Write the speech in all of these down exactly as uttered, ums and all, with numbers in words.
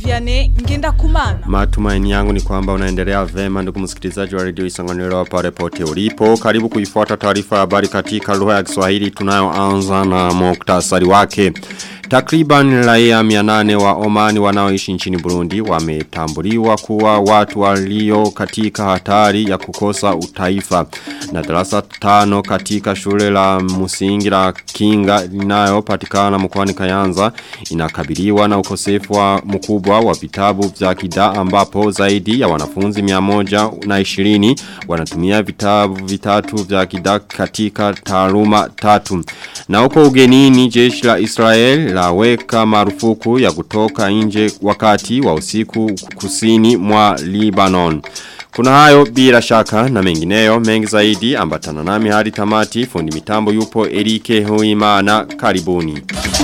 Vianney Ngendakumana. Matumaini yangu ni kwamba unaendelea vema ndugu msikilizaji wa Radio Isanganiro pale pote ulipo. Karibu kuifuata taarifa ya habari katika lugha ya Kiswahili tunayoanza na muktasari wake. Takriban raia mia nane wa Omani wanaoishi nchini Burundi wametambuliwa kuwa watu walio katika hatari ya kukosa utaifa. Na darasa tano katika shule la msingi la Kinga linayopatikana mkoani Kayanza inakabiliwa na ukosefu wa mkubwa wa vitabu vya kidaa ambapo zaidi ya wanafunzi mia moja na ishirini wanatumia vitabu vitatu vya kidaa katika taaluma tatu. Na huko ugenini jeshi la Israel laweka marufuku ya kutoka nje wakati wa usiku kusini mwa Lebanon. Kuna hayo bila shaka na mengineyo mengi zaidi ambatana nami hadi tamati. Fundi mitambo yupo Erike Huimana, karibuni.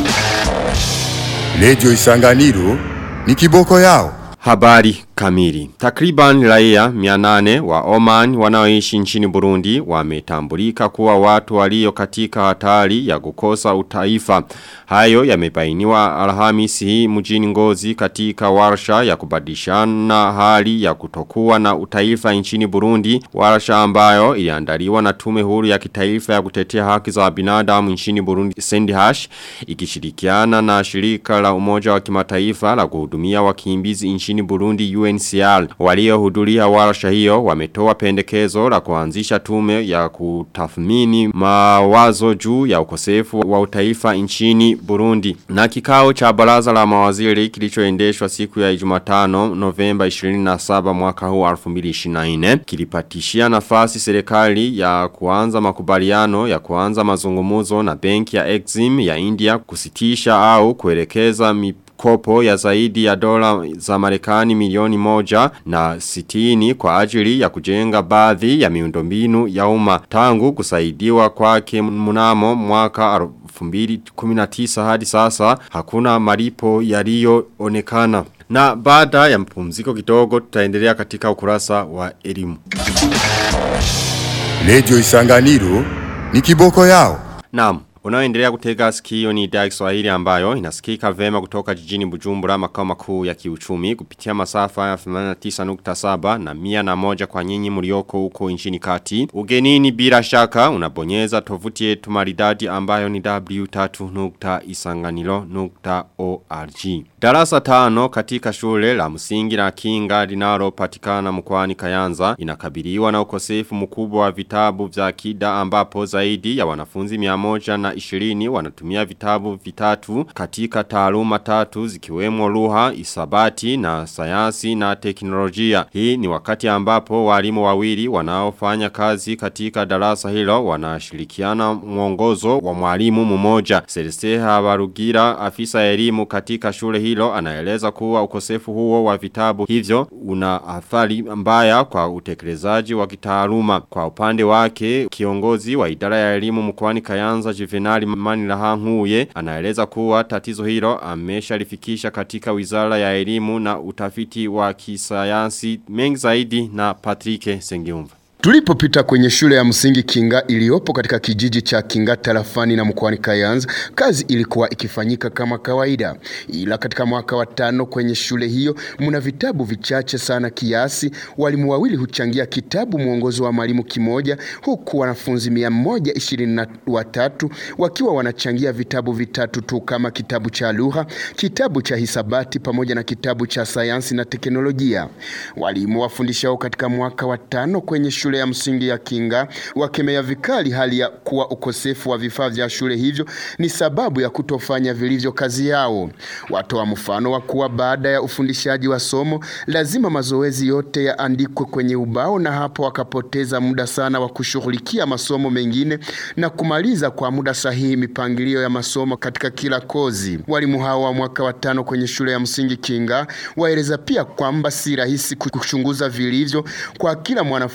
Radio Isanganiro ni kiboko yao. Habari kamili. Takriban raia mia nane wa Oman wanaoishi nchini Burundi wametambulika kuwa watu walio katika hatari ya kukosa utaifa. Hayo yamebainiwa Alhamisi hii mjini Ngozi katika warsha ya kubadilishana hali ya kutokuwa na utaifa nchini Burundi, warsha ambayo iliandaliwa na tume huru ya kitaifa ya kutetea haki za binadamu nchini Burundi Sendihash ikishirikiana na shirika la Umoja wa Kimataifa la kuhudumia wakimbizi nchini Burundi U N C R. Waliohudhuria warsha hiyo wametoa pendekezo la kuanzisha tume ya kutathmini mawazo juu ya ukosefu wa utaifa nchini Burundi. Na kikao cha baraza la mawaziri kilichoendeshwa siku ya Jumatano Novemba ishirini na saba mwaka huu elfu mbili ishirini na nne kilipatishia nafasi serikali ya kuanza makubaliano ya kuanza mazungumzo na benki ya Exim ya India kusitisha au kuelekeza kopo ya zaidi ya dola za Marekani milioni moja na sitini kwa ajili ya kujenga baadhi ya miundombinu ya umma. Tangu kusaidiwa kwake mnamo mwaka elfu mbili kumi na tisa hadi sasa hakuna malipo yaliyoonekana. Na baada ya mpumziko kidogo tutaendelea katika ukurasa wa elimu. Radio Isanganiro ni kiboko yao. Naam. Unaoendelea kutega sikio ni idhaa ya Kiswahili ambayo inasikika vema kutoka jijini Bujumbura, makao makuu ya kiuchumi kupitia masafa ya themanini na tisa nukta saba na mia na moja kwa nyinyi mlioko huko nchini kati. Ugenini bila shaka unabonyeza tovuti yetu maridadi ambayo ni w w w nukta isanganiro nukta org. Darasa tano katika shule la msingi la Kinga linalopatikana mkoani Kayanza inakabiliwa na ukosefu mkubwa wa vitabu vya kidaa ambapo zaidi ya wanafunzi mia moja na ishirini wanatumia vitabu vitatu katika taaluma tatu zikiwemo lugha, hisabati na sayansi na teknolojia. Hii ni wakati ambapo walimu wawili wanaofanya kazi katika darasa hilo wanashirikiana mwongozo wa mwalimu mmoja. Celeste Habarugira, afisa elimu katika shule hilo, anaeleza kuwa ukosefu huo wa vitabu hivyo una athari mbaya kwa utekelezaji wa kitaaluma. Kwa upande wake, kiongozi wa idara ya elimu mkoani Kayanza Juvenali Manirahankuye anaeleza kuwa tatizo hilo ameshalifikisha katika Wizara ya Elimu na Utafiti wa Kisayansi. Mengi zaidi na Patrick Sengiumva. Tulipopita kwenye shule ya msingi Kinga iliyopo katika kijiji cha Kinga tarafani na mkoani Kayanza, kazi ilikuwa ikifanyika kama kawaida. Ila katika mwaka wa tano kwenye shule hiyo muna vitabu vichache sana kiasi. Walimu wawili huchangia kitabu mwongozo wa mwalimu kimoja, huku wanafunzi mia moja ishirini na watatu wakiwa wanachangia vitabu vitatu tu kama kitabu cha lugha, kitabu cha hisabati pamoja na kitabu cha sayansi na teknolojia. Walimu wafundishao katika mwaka wa tano kwenye shule ya msingi ya Kinga wakemea vikali hali ya kuwa ukosefu wa vifaa vya shule hivyo ni sababu ya kutofanya vilivyo kazi yao. Watoa mfano wa kuwa baada ya ufundishaji wa somo lazima mazoezi yote yaandikwe kwenye ubao, na hapo wakapoteza muda sana wa kushughulikia masomo mengine na kumaliza kwa muda sahihi mipangilio ya masomo katika kila kozi. Walimu hawa wa mwaka wa tano kwenye shule ya msingi Kinga waeleza pia kwamba si rahisi kuchunguza vilivyo kwa kila mwanafunzi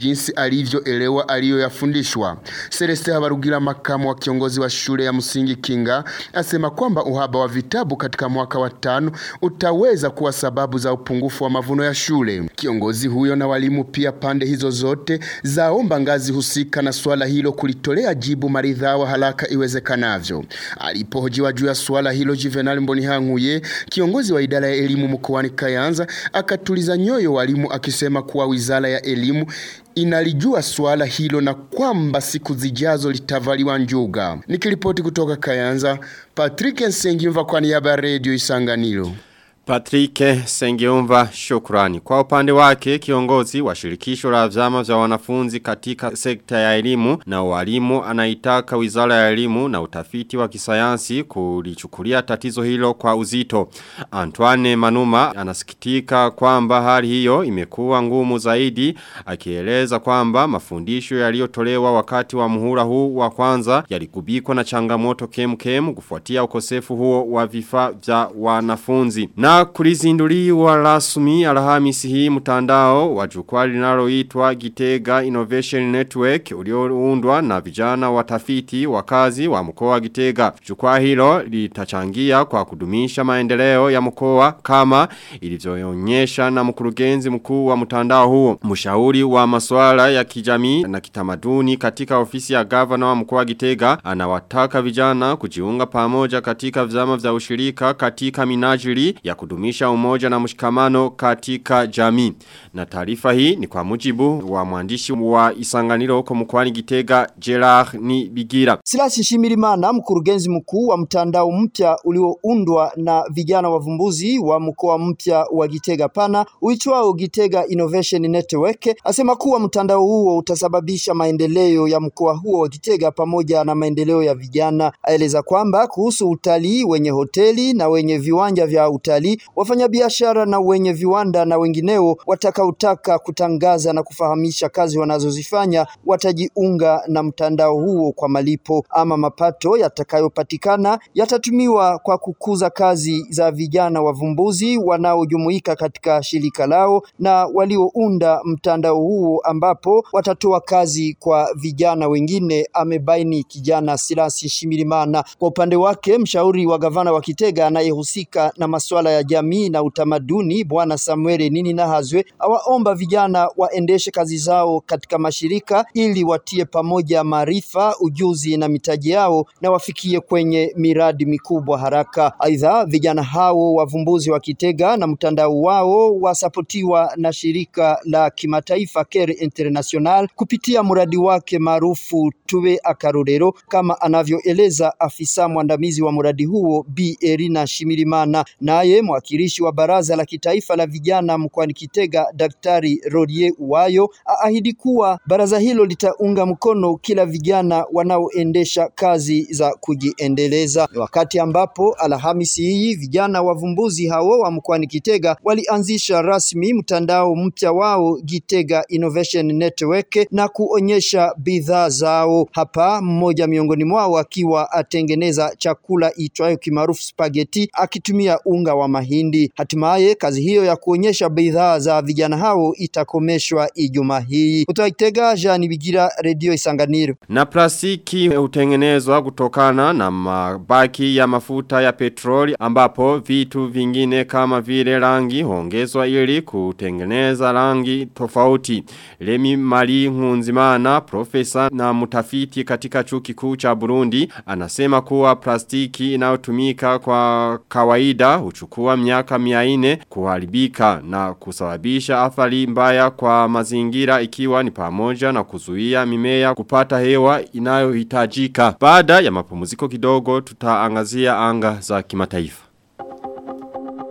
jinsi alivyoelewa aliyoyafundishwa. Celeste Habarugira, makamu wa kiongozi wa shule ya msingi Kinga, asema kwamba uhaba wa vitabu katika mwaka wa tano utaweza kuwa sababu za upungufu wa mavuno ya shule. Kiongozi huyo na walimu pia pande hizo zote zaomba ngazi husika na swala hilo kulitolea jibu maridhawa haraka iwezekanavyo. Alipohojiwa juu ya swala hilo, Juvenal Mbonihankuye, kiongozi wa idara ya elimu mkoani Kayanza, akatuliza nyoyo walimu akisema kuwa wizara ya elimu inalijua swala hilo na kwamba siku zijazo litavaliwa njuga. Nikiripoti kutoka Kayanza, Patrick Nsengiyumva kwa niaba ya Radio Isanganiro. Patrick Sengeumva, shukrani. Kwa upande wake, kiongozi wa shirikisho la vyama vya wanafunzi katika sekta ya elimu na walimu anaitaka wizara ya elimu na utafiti wa kisayansi kulichukulia tatizo hilo kwa uzito. Antoine Manuma anasikitika kwamba hali hiyo imekuwa ngumu zaidi, akieleza kwamba mafundisho yaliyotolewa wakati wa muhula huu wa kwanza yaligubikwa na changamoto kemkem kufuatia ukosefu huo wa vifaa vya wanafunzi. Na kulizinduliwa rasmi Alhamisi hii mtandao wa jukwaa linaloitwa Gitega Innovation Network ulioundwa na vijana watafiti wakazi wa mkoa wa Gitega. Jukwaa hilo litachangia kwa kudumisha maendeleo ya mkoa kama ilivyoonyesha na mkurugenzi mkuu wa mtandao huo. Mshauri wa masuala ya kijamii na kitamaduni katika ofisi ya gavana wa mkoa wa Gitega anawataka vijana kujiunga pamoja katika vyama vya ushirika katika minajili ya kudumisha umoja na mshikamano katika jamii. Na taarifa hii ni kwa mujibu wa mwandishi wa Isanganiro huko mkoani Gitega, Gerard Nibigira. Silas Nshimirimana, mkurugenzi mkuu wa mtandao mpya ulioundwa na vijana wavumbuzi wa mkoa mpya wa Gitega pana uitwao Gitega Innovation Network, asema kuwa mtandao huo utasababisha maendeleo ya mkoa huo wa Gitega pamoja na maendeleo ya vijana. Aeleza kwamba kuhusu utalii, wenye hoteli na wenye viwanja vya utalii, wafanyabiashara na wenye viwanda na wengineo watakaotaka kutangaza na kufahamisha kazi wanazozifanya watajiunga na mtandao huo kwa malipo. Ama mapato yatakayopatikana yatatumiwa kwa kukuza kazi za vijana wavumbuzi wanaojumuika katika shirika lao na waliounda mtandao huo, ambapo watatoa kazi kwa vijana wengine, amebaini kijana Silas Nshimirimana. Kwa upande wake, mshauri wa gavana wa Gitega anayehusika na masuala ya jamii na utamaduni Bwana Samuel Nininahazwe awaomba vijana waendeshe kazi zao katika mashirika ili watie pamoja maarifa, ujuzi na mitaji yao na wafikie kwenye miradi mikubwa haraka. Aidha, vijana hao wavumbuzi wa Gitega na mtandao wao wasapotiwa na shirika la kimataifa Care International kupitia mradi wake maarufu Tuwe Akarorero, kama anavyoeleza afisa mwandamizi wa mradi huo Bi Erina Nshimirimana. Naye mwakilishi wa baraza la kitaifa la vijana mkoani Gitega Daktari Rodie Uwayo aahidi kuwa baraza hilo litaunga mkono kila vijana wanaoendesha kazi za kujiendeleza. Wakati ambapo Alhamisi hii vijana wavumbuzi hao wa mkoani Gitega walianzisha rasmi mtandao mpya wao Gitega Innovation Network na kuonyesha bidhaa zao. Hapa mmoja miongoni mwao akiwa atengeneza chakula itwayo kimaarufu spaghetti akitumia unga wa mahindi. Hatimaye kazi hiyo ya kuonyesha bidhaa za vijana hao itakomeshwa Ijumaa hii. Kutoka Gitega, Jean Bigira, Radio Isanganiro. Na plastiki hutengenezwa kutokana na mabaki ya mafuta ya petroli, ambapo vitu vingine kama vile rangi huongezwa ili kutengeneza rangi tofauti. Lemi Mali Nkunzimana, profesa na mutafiti katika chuo kikuu cha Burundi, anasema kuwa plastiki inayotumika kwa kawaida huchukua miaka mia nne kuharibika na kusababisha athari mbaya kwa mazingira, ikiwa ni pamoja na kuzuia mimea kupata hewa inayohitajika. Baada ya mapumziko kidogo tutaangazia anga za kimataifa.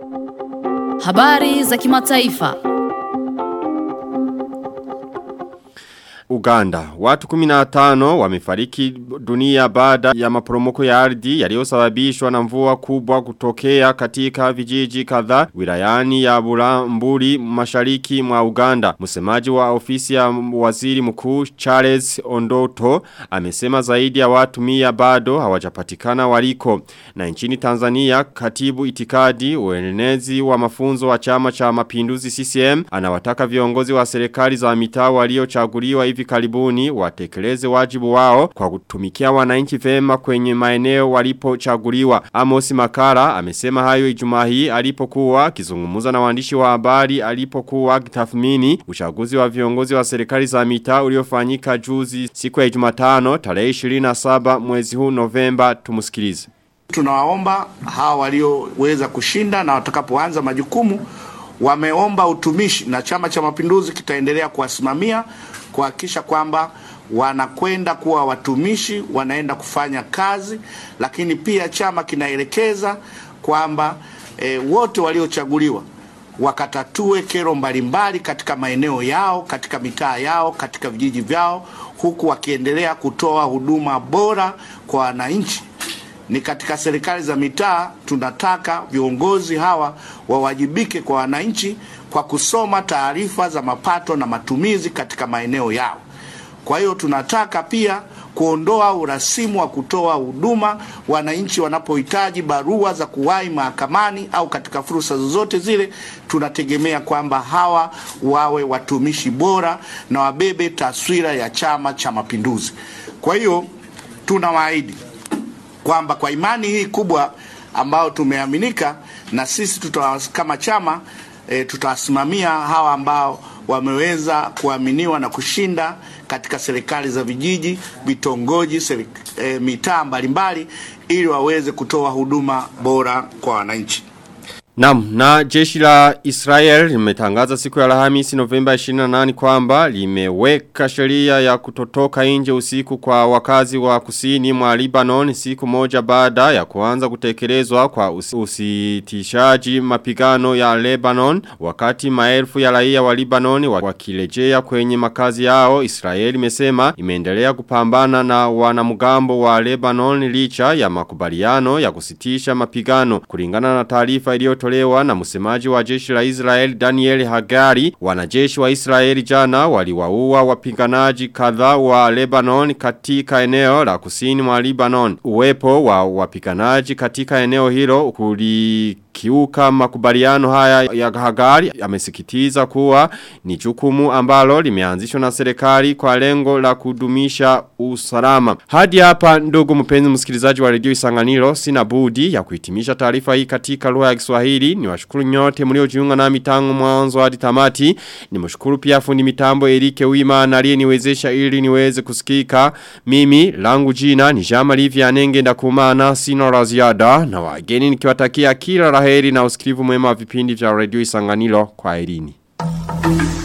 Habari za kimataifa. Uganda. Watu kumi na tano wamefariki dunia baada ya maporomoko ya ardhi yaliyosababishwa na mvua kubwa kutokea katika vijiji kadhaa wilayani ya Bulambuli mashariki mwa Uganda. Msemaji wa ofisi ya waziri mkuu Charles Ondoto amesema zaidi ya watu mia bado hawajapatikana waliko. Na nchini Tanzania, katibu itikadi uenezi wa mafunzo wa chama cha mapinduzi C C M anawataka viongozi wa serikali za mitaa waliochaguliwa hivi karibuni watekeleze wajibu wao kwa kutumikia wananchi vema kwenye maeneo walipochaguliwa. Amos Makara amesema hayo Ijumaa hii alipokuwa akizungumza na waandishi wa habari alipokuwa akitathmini uchaguzi wa viongozi wa serikali za mitaa uliofanyika juzi siku ya Jumatano tarehe ishirini na saba mwezi huu Novemba. Tumusikilize. Tunawaomba hawa walioweza kushinda na watakapoanza majukumu wameomba utumishi na Chama cha Mapinduzi kitaendelea kuwasimamia kuhakikisha kwamba wanakwenda kuwa watumishi, wanaenda kufanya kazi, lakini pia chama kinaelekeza kwamba e, wote waliochaguliwa wakatatue kero mbalimbali katika maeneo yao, katika mitaa yao, katika vijiji vyao, huku wakiendelea kutoa huduma bora kwa wananchi. Ni katika serikali za mitaa tunataka viongozi hawa wawajibike kwa wananchi kwa kusoma taarifa za mapato na matumizi katika maeneo yao. Kwa hiyo tunataka pia kuondoa urasimu wa kutoa huduma wananchi wanapohitaji barua za kuwahi mahakamani au katika fursa zozote zile. Tunategemea kwamba hawa wawe watumishi bora na wabebe taswira ya Chama cha Mapinduzi. Kwa hiyo tunawaahidi kwamba kwa imani hii kubwa ambao tumeaminika na sisi tuta, kama chama e, tutawasimamia hawa ambao wameweza kuaminiwa na kushinda katika serikali za vijiji, vitongoji, e, mitaa mbalimbali ili waweze kutoa huduma bora kwa wananchi. Naam, na jeshi la Israel limetangaza siku ya Alhamisi Novemba ishirini na nane kwamba limeweka sheria ya kutotoka nje usiku kwa wakazi wa kusini mwa Lebanon siku moja baada ya kuanza kutekelezwa kwa usitishaji mapigano ya Lebanon. Wakati maelfu ya raia wa Lebanon wakirejea kwenye makazi yao, Israel imesema imeendelea kupambana na wanamgambo wa Lebanon licha ya makubaliano ya kusitisha mapigano. Kulingana na taarifa iliyo tolewa na msemaji wa jeshi la Israel Daniel Hagari, wanajeshi wa Israel jana waliwaua wapiganaji kadhaa wa Lebanon katika eneo la kusini mwa Lebanon. Uwepo wa wapiganaji katika eneo hilo kulikiuka makubaliano haya ya Hagari. Amesikitiza kuwa ni jukumu ambalo limeanzishwa na serikali kwa lengo la kudumisha usalama. Hadi hapa ndugu mpenzi msikilizaji wa Radio Isanganiro, sina budi ya kuhitimisha taarifa hii katika lugha ya Kiswahili. Ni washukuru nyote mliojiunga nami tangu mwanzo hadi tamati. Ni mshukuru pia fundi mitambo Erike Uimana aliyeniwezesha ili niweze kusikika. Mimi langu jina ni Jama Livia Nenge ndakumana, sina la ziada na wageni nikiwatakia kila laheri na usikivu mwema wa vipindi vya Radio Isanganiro. Kwa herini.